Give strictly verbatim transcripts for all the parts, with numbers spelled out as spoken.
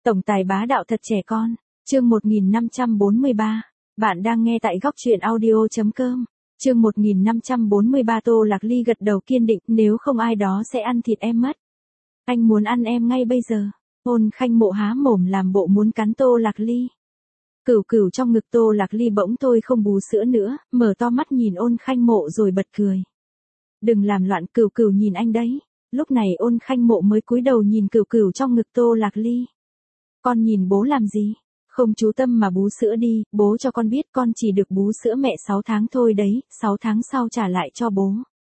Tổng tài bá đạo thật trẻ con, chương một nghìn năm trăm bốn mươi ba. Bạn đang nghe tại góc truyện audio chấm com. Chương một nghìn năm trăm bốn mươi ba. Tô Lạc Ly gật đầu kiên định, nếu không ai đó sẽ ăn thịt em mất. Anh muốn ăn em ngay bây giờ. Ôn Khanh Mộ há mồm làm bộ muốn cắn Tô Lạc Ly. Cửu cửu trong ngực Tô Lạc Ly bỗng thôi không bú sữa nữa, mở to mắt nhìn Ôn Khanh Mộ rồi bật cười. Đừng làm loạn, cửu cửu nhìn anh đấy. Lúc này Ôn Khanh Mộ mới cúi đầu nhìn cửu cửu trong ngực Tô Lạc Ly. Con nhìn bố làm gì? Không chú tâm mà bú sữa đi, bố cho con biết con chỉ được bú sữa mẹ sáu tháng thôi đấy, sáu tháng sau trả lại cho bố.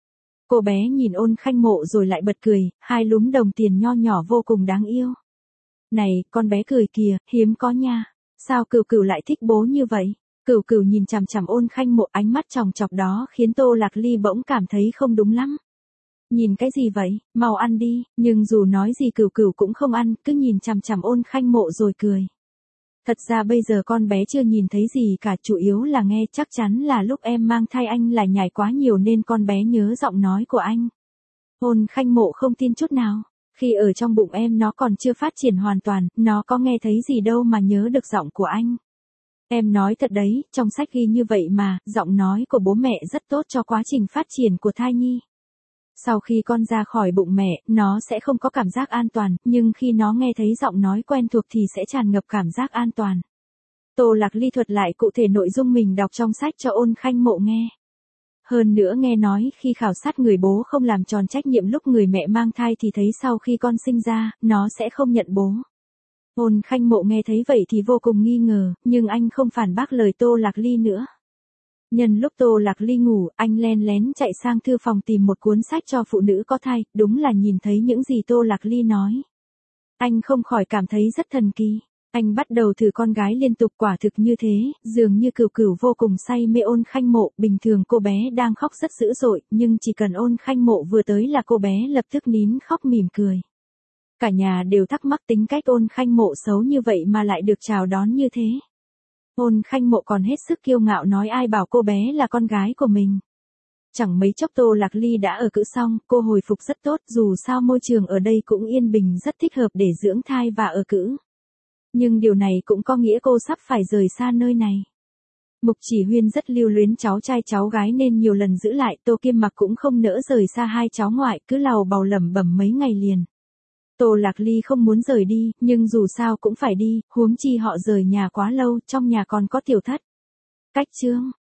Cô bé nhìn Ôn Khanh Mộ rồi lại bật cười, hai lúm đồng tiền nho nhỏ vô cùng đáng yêu. Này, con bé cười kìa, hiếm có nha. Sao cửu cửu lại thích bố như vậy? Cửu cửu nhìn chằm chằm Ôn Khanh Mộ, ánh mắt chòng chọc đó khiến Tô Lạc Ly bỗng cảm thấy không đúng lắm. Nhìn cái gì vậy, mau ăn đi, nhưng dù nói gì cửu cửu cũng không ăn, cứ nhìn chằm chằm Ôn Khanh Mộ rồi cười. Thật ra bây giờ con bé chưa nhìn thấy gì cả, chủ yếu là nghe, chắc chắn là lúc em mang thai anh lại nhảy quá nhiều nên con bé nhớ giọng nói của anh. Ôn Khanh Mộ không tin chút nào, khi ở trong bụng em nó còn chưa phát triển hoàn toàn, nó có nghe thấy gì đâu mà nhớ được giọng của anh. Em nói thật đấy, trong sách ghi như vậy mà, giọng nói của bố mẹ rất tốt cho quá trình phát triển của thai nhi. Sau khi con ra khỏi bụng mẹ, nó sẽ không có cảm giác an toàn, nhưng khi nó nghe thấy giọng nói quen thuộc thì sẽ tràn ngập cảm giác an toàn. Tô Lạc Ly thuật lại cụ thể nội dung mình đọc trong sách cho Ôn Khanh Mộ nghe. Hơn nữa nghe nói khi khảo sát người bố không làm tròn trách nhiệm lúc người mẹ mang thai thì thấy sau khi con sinh ra, nó sẽ không nhận bố. Ôn Khanh Mộ nghe thấy vậy thì vô cùng nghi ngờ, nhưng anh không phản bác lời Tô Lạc Ly nữa. Nhân lúc Tô Lạc Ly ngủ, anh len lén chạy sang thư phòng tìm một cuốn sách cho phụ nữ có thai, đúng là nhìn thấy những gì Tô Lạc Ly nói. Anh không khỏi cảm thấy rất thần kỳ. Anh bắt đầu thử con gái liên tục, quả thực như thế, dường như cửu cửu vô cùng say mê Ôn Khanh Mộ, bình thường cô bé đang khóc rất dữ dội, nhưng chỉ cần Ôn Khanh Mộ vừa tới là cô bé lập tức nín khóc mỉm cười. Cả nhà đều thắc mắc tính cách Ôn Khanh Mộ xấu như vậy mà lại được chào đón như thế. Ôn Khanh Mộ còn hết sức kiêu ngạo nói ai bảo cô bé là con gái của mình. Chẳng mấy chốc Tô Lạc Ly đã ở cữ xong, cô hồi phục rất tốt, dù sao môi trường ở đây cũng yên bình rất thích hợp để dưỡng thai và ở cữ. Nhưng điều này cũng có nghĩa cô sắp phải rời xa nơi này. Mục Chỉ Huyên rất lưu luyến cháu trai cháu gái nên nhiều lần giữ lại, Tô Kiêm Mặc cũng không nỡ rời xa hai cháu ngoại, cứ làu bầu lẩm bẩm mấy ngày liền. Tô Lạc Ly không muốn rời đi, nhưng dù sao cũng phải đi, huống chi họ rời nhà quá lâu, trong nhà còn có tiểu thất. Cách chương